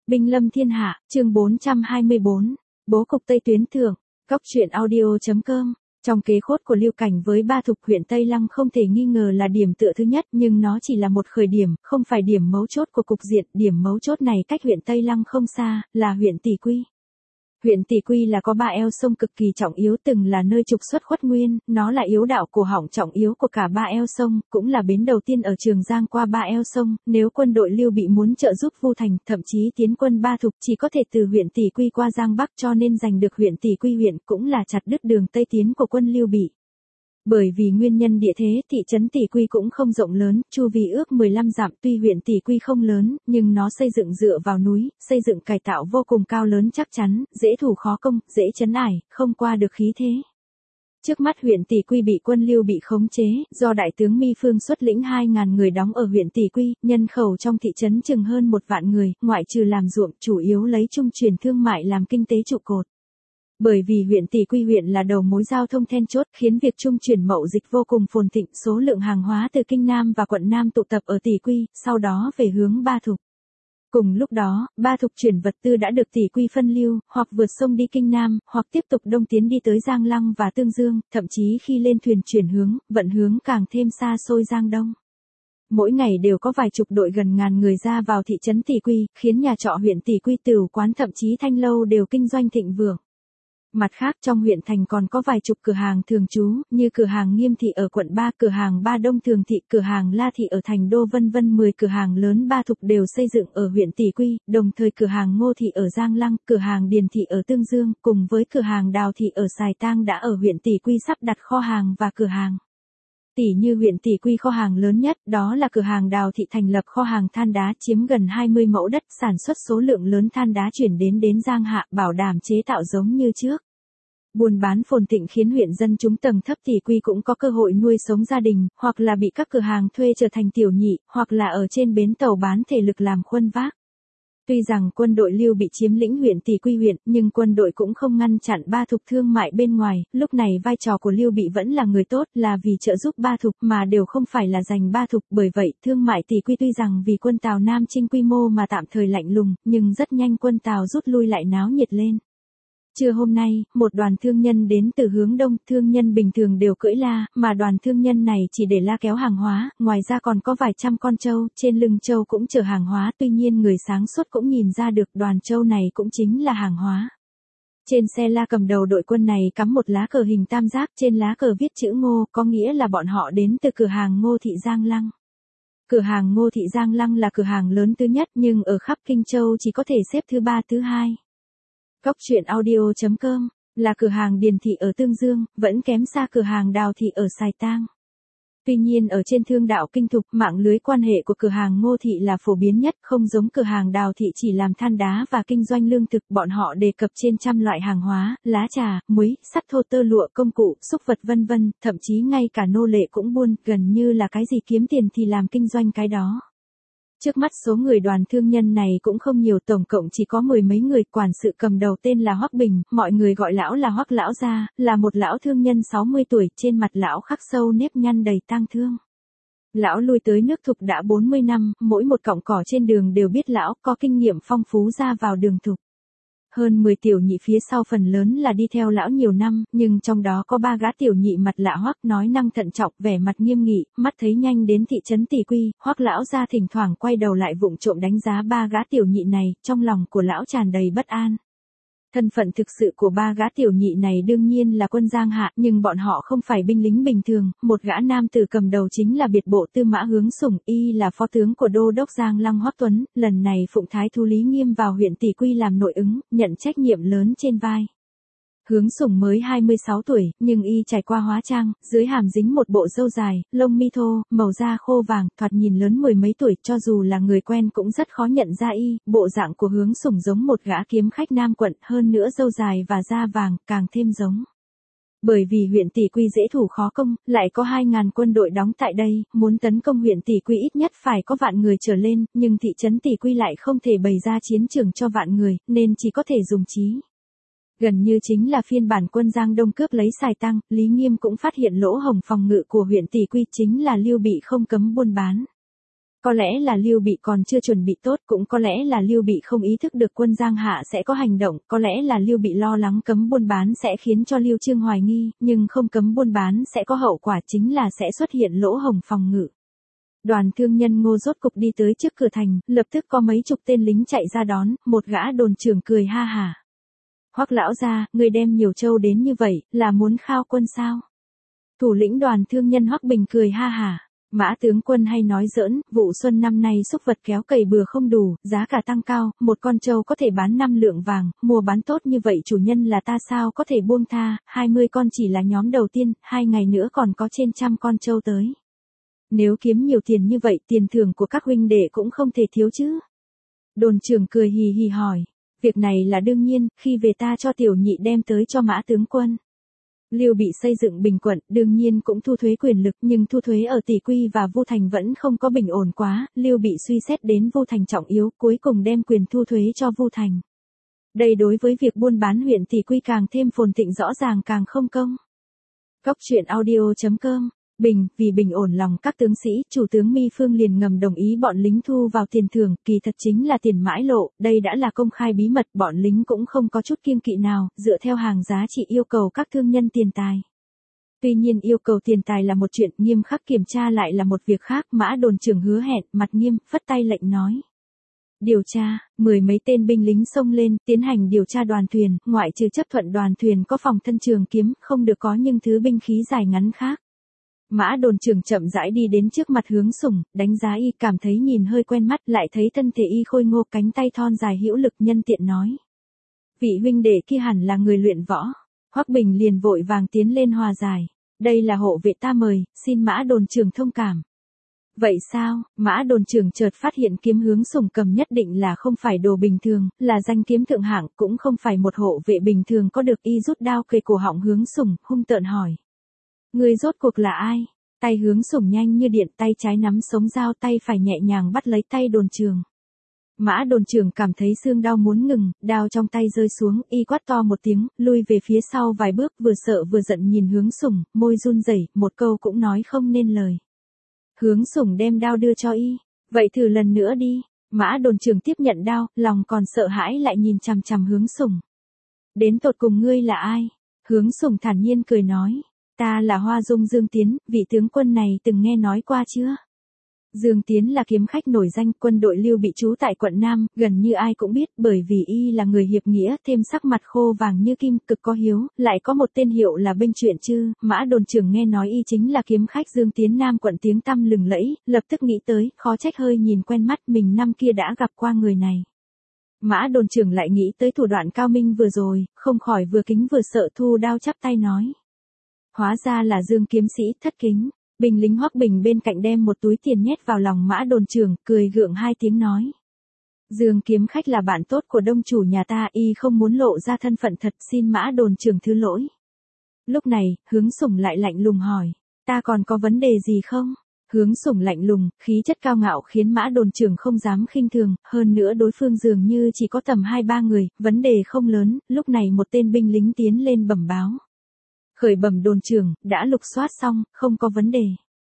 Binh lâm thiên hạ, chương 424, bố cục Tây Tuyến Thượng, góc truyện audio.com. Trong kế khốt của Lưu Cảnh với Ba Thục, huyện Tây Lăng không thể nghi ngờ là điểm tựa thứ nhất, nhưng nó chỉ là một khởi điểm, không phải điểm mấu chốt của cục diện. Điểm mấu chốt này cách huyện Tây Lăng không xa, là huyện Tỷ Quy. Huyện Tỷ Quy là có 3 eo sông cực kỳ trọng yếu, từng là nơi trục xuất Khuất Nguyên, nó là yếu đạo cổ họng trọng yếu của cả 3 eo sông, cũng là bến đầu tiên ở Trường Giang qua 3 eo sông. Nếu quân đội Lưu Bị muốn trợ giúp Vu Thành, thậm chí tiến quân Ba Thục, chỉ có thể từ huyện Tỷ Quy qua Giang Bắc, cho nên giành được huyện Tỷ Quy huyện cũng là chặt đứt đường Tây tiến của quân Lưu Bị. Bởi vì nguyên nhân địa thế, thị trấn Tỷ Quy cũng không rộng lớn, chu vi ước 15 dặm. Tuy huyện Tỷ Quy không lớn, nhưng nó xây dựng dựa vào núi, xây dựng cải tạo vô cùng cao lớn chắc chắn, dễ thủ khó công, dễ trấn ải, không qua được khí thế. Trước mắt huyện Tỷ Quy bị quân Lưu Bị khống chế, do đại tướng Mi Phương xuất lĩnh 2.000 người đóng ở huyện Tỷ Quy, nhân khẩu trong thị trấn chừng hơn 1 vạn người, ngoại trừ làm ruộng, chủ yếu lấy trung chuyển thương mại làm kinh tế trụ cột. Bởi vì huyện Tỷ Quy huyện là đầu mối giao thông then chốt, khiến việc trung chuyển mậu dịch vô cùng phồn thịnh, số lượng hàng hóa từ Kinh Nam và quận Nam tụ tập ở Tỷ Quy, sau đó về hướng Ba Thục. Cùng lúc đó, Ba Thục chuyển vật tư đã được Tỷ Quy phân lưu, hoặc vượt sông đi Kinh Nam, hoặc tiếp tục đông tiến đi tới Giang Lăng và Tương Dương, thậm chí khi lên thuyền chuyển hướng, vận hướng càng thêm xa xôi Giang Đông. Mỗi ngày đều có vài chục đội gần ngàn người ra vào thị trấn Tỷ Quy, khiến nhà trọ huyện Tỷ Quy, tửu quán thậm chí thanh lâu đều kinh doanh thịnh vượng. Mặt khác, trong huyện thành còn có vài chục cửa hàng thường trú, như cửa hàng Nghiêm Thị ở quận 3, cửa hàng Ba Đông Thường Thị, cửa hàng La Thị ở Thành Đô vân vân. 10 cửa hàng lớn Ba Thục đều xây dựng ở huyện Tỷ Quy, đồng thời cửa hàng Ngô Thị ở Giang Lăng, cửa hàng Điền Thị ở Tương Dương, cùng với cửa hàng Đào Thị ở Sài Tang đã ở huyện Tỷ Quy sắp đặt kho hàng và cửa hàng. Tỷ như huyện Tỷ Quy kho hàng lớn nhất, đó là cửa hàng Đào Thị thành lập kho hàng than đá chiếm gần 20 mẫu đất, sản xuất số lượng lớn than đá chuyển đến Giang Hạ, bảo đảm chế tạo giống như trước. Buôn bán phồn thịnh khiến huyện dân chúng tầng thấp Tỷ Quy cũng có cơ hội nuôi sống gia đình, hoặc là bị các cửa hàng thuê trở thành tiểu nhị, hoặc là ở trên bến tàu bán thể lực làm khuân vác. Tuy rằng quân đội Lưu Bị chiếm lĩnh huyện Tỷ Quy huyện, nhưng quân đội cũng không ngăn chặn Ba Thục thương mại bên ngoài. Lúc này vai trò của Lưu Bị vẫn là người tốt, là vì trợ giúp Ba Thục, mà đều không phải là giành Ba Thục. Bởi vậy, thương mại Tỷ Quy tuy rằng vì quân Tào Nam Chinh quy mô mà tạm thời lạnh lùng, nhưng rất nhanh quân Tào rút lui lại náo nhiệt lên. Trưa hôm nay, một đoàn thương nhân đến từ hướng đông, thương nhân bình thường đều cưỡi la, mà đoàn thương nhân này chỉ để la kéo hàng hóa, ngoài ra còn có vài trăm con trâu, trên lưng trâu cũng chở hàng hóa, tuy nhiên người sáng suốt cũng nhìn ra được đoàn trâu này cũng chính là hàng hóa. Trên xe la cầm đầu đội quân này cắm một lá cờ hình tam giác, trên lá cờ viết chữ Ngô, có nghĩa là bọn họ đến từ cửa hàng Ngô Thị Giang Lăng. Cửa hàng Ngô Thị Giang Lăng là cửa hàng lớn thứ nhất, nhưng ở khắp Kinh Châu chỉ có thể xếp thứ 3 thứ 2. Góc truyện audio.com, là cửa hàng Điền Thị ở Tương Dương, vẫn kém xa cửa hàng Đào Thị ở Sài Tang. Tuy nhiên ở trên thương đạo Kinh Thục, mạng lưới quan hệ của cửa hàng Ngô Thị là phổ biến nhất, không giống cửa hàng Đào Thị chỉ làm than đá và kinh doanh lương thực, bọn họ đề cập trên trăm loại hàng hóa, lá trà, muối, sắt thô, tơ lụa, công cụ, xúc vật vân vân, thậm chí ngay cả nô lệ cũng buôn, gần như là cái gì kiếm tiền thì làm kinh doanh cái đó. Trước mắt số người đoàn thương nhân này cũng không nhiều, tổng cộng chỉ có 10 mấy người. Quản sự cầm đầu tên là Hoắc Bình, mọi người gọi lão là Hoắc lão gia, là một lão thương nhân 60 tuổi, trên mặt lão khắc sâu nếp nhăn đầy tang thương. Lão lui tới nước Thục đã 40 năm, mỗi một cọng cỏ trên đường đều biết lão, có kinh nghiệm phong phú ra vào đường Thục. Hơn 10 tiểu nhị phía sau phần lớn là đi theo lão nhiều năm, nhưng trong đó có 3 gã tiểu nhị mặt lạ Hoắc, nói năng thận trọng, vẻ mặt nghiêm nghị, mắt thấy nhanh đến thị trấn Tỷ Quy, Hoắc lão gia thỉnh thoảng quay đầu lại vụng trộm đánh giá 3 gã tiểu nhị này, trong lòng của lão tràn đầy bất an. Thân phận thực sự của 3 gã tiểu nhị này đương nhiên là quân Giang Hạ, nhưng bọn họ không phải binh lính bình thường, một gã nam tử cầm đầu chính là biệt bộ tư mã Hướng Sủng, y là phó tướng của đô đốc Giang Lăng Hoắc Tuấn, lần này phụng thái thú Lý Nghiêm vào huyện Tỷ Quy làm nội ứng, nhận trách nhiệm lớn trên vai. Hướng Sủng mới 26 tuổi, nhưng y trải qua hóa trang, dưới hàm dính một bộ râu dài, lông mi thô, màu da khô vàng, thoạt nhìn lớn 10 mấy tuổi, cho dù là người quen cũng rất khó nhận ra y. Bộ dạng của Hướng Sủng giống một gã kiếm khách Nam quận, hơn nữa râu dài và da vàng, càng thêm giống. Bởi vì huyện Tỷ Quy dễ thủ khó công, lại có 2.000 quân đội đóng tại đây, muốn tấn công huyện Tỷ Quy ít nhất phải có vạn người trở lên, nhưng thị trấn Tỷ Quy lại không thể bày ra chiến trường cho vạn người, nên chỉ có thể dùng trí. Gần như chính là phiên bản quân Giang Đông cướp lấy Sài Tang, Lý Nghiêm cũng phát hiện lỗ hổng phòng ngự của huyện Tỷ Quy, chính là Lưu Bị không cấm buôn bán. Có lẽ là Lưu Bị còn chưa chuẩn bị tốt, cũng có lẽ là Lưu Bị không ý thức được quân Giang Hạ sẽ có hành động, có lẽ là Lưu Bị lo lắng cấm buôn bán sẽ khiến cho Lưu Chương hoài nghi, nhưng không cấm buôn bán sẽ có hậu quả chính là sẽ xuất hiện lỗ hổng phòng ngự. Đoàn thương nhân Ngô rốt cục đi tới trước cửa thành, lập tức có mấy chục tên lính chạy ra đón, một gã đồn trưởng cười ha hả. Hoắc lão gia, người đem nhiều châu đến như vậy, là muốn khao quân sao? Thủ lĩnh đoàn thương nhân Hoắc Bình cười ha hả. Mã tướng quân hay nói giỡn, vụ xuân năm nay súc vật kéo cày bừa không đủ, giá cả tăng cao, một con trâu có thể bán 5 lượng vàng, mua bán tốt như vậy chủ nhân là ta sao có thể buông tha, 20 con chỉ là nhóm đầu tiên, 2 ngày nữa còn có trên 100 con trâu tới. Nếu kiếm nhiều tiền như vậy, tiền thưởng của các huynh đệ cũng không thể thiếu chứ. Đồn trưởng cười hì hì hỏi, việc này là đương nhiên, khi về ta cho tiểu nhị đem tới cho Mã tướng quân. Lưu Bị xây dựng Bình quận, đương nhiên cũng thu thuế quyền lực, nhưng thu thuế ở Tỷ Quy và Vu Thành vẫn không có bình ổn quá, Lưu Bị suy xét đến Vu Thành trọng yếu, cuối cùng đem quyền thu thuế cho Vu Thành. Đây đối với việc buôn bán huyện Tỷ Quy càng thêm phồn thịnh rõ ràng càng không công. Góc truyện audio.com vì bình ổn lòng các tướng sĩ, chủ tướng Mi Phương liền ngầm đồng ý bọn lính thu vào tiền thưởng, kỳ thật chính là tiền mãi lộ, đây đã là công khai bí mật, bọn lính cũng không có chút kiêng kỵ nào, dựa theo hàng giá trị yêu cầu các thương nhân tiền tài. Tuy nhiên yêu cầu tiền tài là một chuyện, nghiêm khắc kiểm tra lại là một việc khác, Mã đồn trưởng hứa hẹn, mặt nghiêm, phất tay lệnh nói. Điều tra, 10 mấy tên binh lính xông lên, tiến hành điều tra đoàn thuyền, ngoại trừ chấp thuận đoàn thuyền có phòng thân trường kiếm, không được có những thứ binh khí dài ngắn khác. Mã đồn trưởng chậm rãi đi đến trước mặt Hướng Sùng, đánh giá y, cảm thấy nhìn hơi quen mắt, lại thấy thân thể y khôi ngô, cánh tay thon dài hữu lực, nhân tiện nói. Vị huynh đệ kia hẳn là người luyện võ. Hoắc Bình liền vội vàng tiến lên hòa giải. Đây là hộ vệ ta mời, xin Mã đồn trưởng thông cảm. Vậy sao? Mã đồn trưởng chợt phát hiện kiếm Hướng Sùng cầm nhất định là không phải đồ bình thường, là danh kiếm thượng hạng, cũng không phải một hộ vệ bình thường có được, y rút đao kề cổ họng Hướng Sùng, hung tợn hỏi. Người rốt cuộc là ai? Tay Hướng Sùng nhanh như điện, tay trái nắm sống dao, tay phải nhẹ nhàng bắt lấy tay đồn trưởng. Mã đồn trưởng cảm thấy xương đau muốn ngừng, đao trong tay rơi xuống, y quát to một tiếng, lui về phía sau vài bước, vừa sợ vừa giận nhìn Hướng Sùng, môi run rẩy, một câu cũng nói không nên lời. Hướng Sùng đem đao đưa cho y, vậy thử lần nữa đi. Mã đồn trưởng tiếp nhận đao, lòng còn sợ hãi lại nhìn chằm chằm Hướng Sùng. Đến tột cùng ngươi là ai? Hướng Sùng thản nhiên cười nói. Ta là Hoa Dung Dương Tiến, vị tướng quân này từng nghe nói qua chưa? Dương Tiến là kiếm khách nổi danh, quân đội Lưu Bị trú tại quận Nam, gần như ai cũng biết, bởi vì y là người hiệp nghĩa, thêm sắc mặt khô vàng như kim, cực có hiếu, lại có một tên hiệu là Binh Chuyện Chư. Mã đồn trưởng nghe nói y chính là kiếm khách Dương Tiến Nam quận tiếng tăm lừng lẫy, lập tức nghĩ tới, khó trách hơi nhìn quen mắt, mình năm kia đã gặp qua người này. Mã đồn trưởng lại nghĩ tới thủ đoạn cao minh vừa rồi, không khỏi vừa kính vừa sợ, thu đao chắp tay nói. Hóa ra là Dương kiếm sĩ, thất kính. Binh lính Hoắc Bình bên cạnh đem một túi tiền nhét vào lòng Mã đồn trưởng, cười gượng hai tiếng nói. Dương kiếm khách là bạn tốt của đông chủ nhà ta, y không muốn lộ ra thân phận thật, xin Mã đồn trưởng thứ lỗi. Lúc này, Hướng Sùng lại lạnh lùng hỏi, ta còn có vấn đề gì không? Hướng Sùng lạnh lùng, khí chất cao ngạo khiến Mã đồn trưởng không dám khinh thường, hơn nữa đối phương dường như chỉ có tầm 2-3 người, vấn đề không lớn. Lúc này một tên binh lính tiến lên bẩm báo. Khởi bẩm đồn trưởng, đã lục soát xong, không có vấn đề.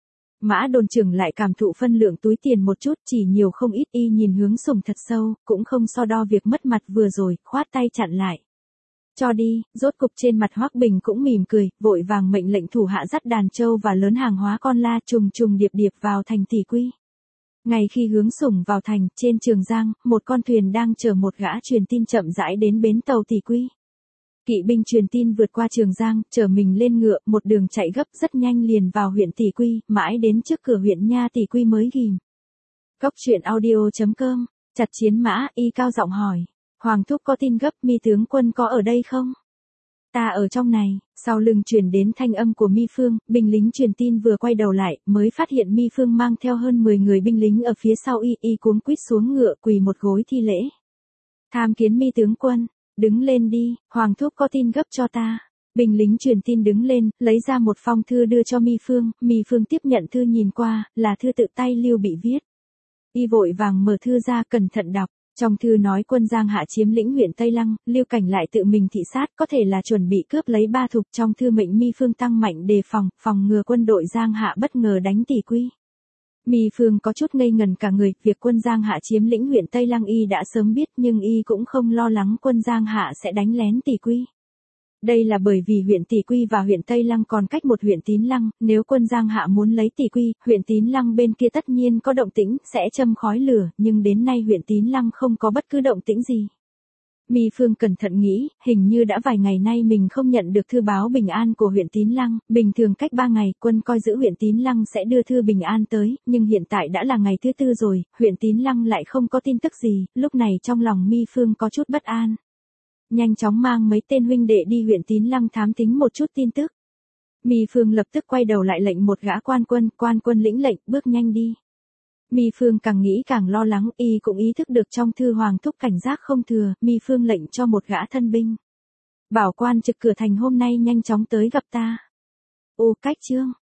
Mã đồn trưởng lại cảm thụ phân lượng túi tiền một chút, chỉ nhiều không ít, y nhìn Hướng Sùng thật sâu, cũng không so đo việc mất mặt vừa rồi, khoát tay chặn lại. Cho đi, rốt cục trên mặt Hoắc Bình cũng mỉm cười, vội vàng mệnh lệnh thủ hạ dắt đàn trâu và lớn hàng hóa con la trùng trùng điệp điệp vào thành Tỷ Quy. Ngay khi Hướng Sùng vào thành, trên Trường Giang, một con thuyền đang chở một gã truyền tin chậm rãi đến bến tàu Tỷ Quy. Kỵ binh truyền tin vượt qua Trường Giang, chở mình lên ngựa, một đường chạy gấp rất nhanh liền vào huyện Tỷ Quy, mãi đến trước cửa huyện nha Tỷ Quy mới ghim. Góc truyện audio.com, chặt chiến mã, y cao giọng hỏi. Hoàng thúc có tin gấp, Mi tướng quân có ở đây không? Ta ở trong này. Sau lưng truyền đến thanh âm của Mi Phương, binh lính truyền tin vừa quay đầu lại, mới phát hiện Mi Phương mang theo hơn 10 người binh lính ở phía sau y cuống quýt xuống ngựa, quỳ một gối thi lễ. Tham kiến Mi tướng quân. Đứng lên đi, Hoàng thúc có tin gấp cho ta. Binh lính truyền tin đứng lên, lấy ra một phong thư đưa cho Mi Phương tiếp nhận thư nhìn qua, là thư tự tay Lưu Bị viết. Y vội vàng mở thư ra, cẩn thận đọc. Trong thư nói quân Giang Hạ chiếm lĩnh huyện Tây Lăng, Lưu Cảnh lại tự mình thị sát, có thể là chuẩn bị cướp lấy Ba Thục. Trong thư mệnh Mi Phương tăng mạnh đề phòng, phòng ngừa quân đội Giang Hạ bất ngờ đánh Tỷ Quy. Mi Phương có chút ngây ngần cả người, việc quân Giang Hạ chiếm lĩnh huyện Tây Lăng y đã sớm biết nhưng y cũng không lo lắng quân Giang Hạ sẽ đánh lén Tỷ Quy. Đây là bởi vì huyện Tỷ Quy và huyện Tây Lăng còn cách một huyện Tín Lăng, nếu quân Giang Hạ muốn lấy Tỷ Quy, huyện Tín Lăng bên kia tất nhiên có động tĩnh, sẽ châm khói lửa, nhưng đến nay huyện Tín Lăng không có bất cứ động tĩnh gì. Mi Phương cẩn thận nghĩ, hình như đã vài ngày nay mình không nhận được thư báo bình an của huyện Tín Lăng, bình thường cách 3 ngày, quân coi giữ huyện Tín Lăng sẽ đưa thư bình an tới, nhưng hiện tại đã là ngày thứ 4 rồi, huyện Tín Lăng lại không có tin tức gì, lúc này trong lòng Mi Phương có chút bất an. Nhanh chóng mang mấy tên huynh đệ đi huyện Tín Lăng thám thính một chút tin tức. Mi Phương lập tức quay đầu lại lệnh một gã quan quân lĩnh lệnh, bước nhanh đi. Mi Phương càng nghĩ càng lo lắng, y cũng ý thức được trong thư hoàng thúc cảnh giác không thừa, Mi Phương lệnh cho một gã thân binh. Bảo quan trực cửa thành hôm nay nhanh chóng tới gặp ta. Ô Cách Chương,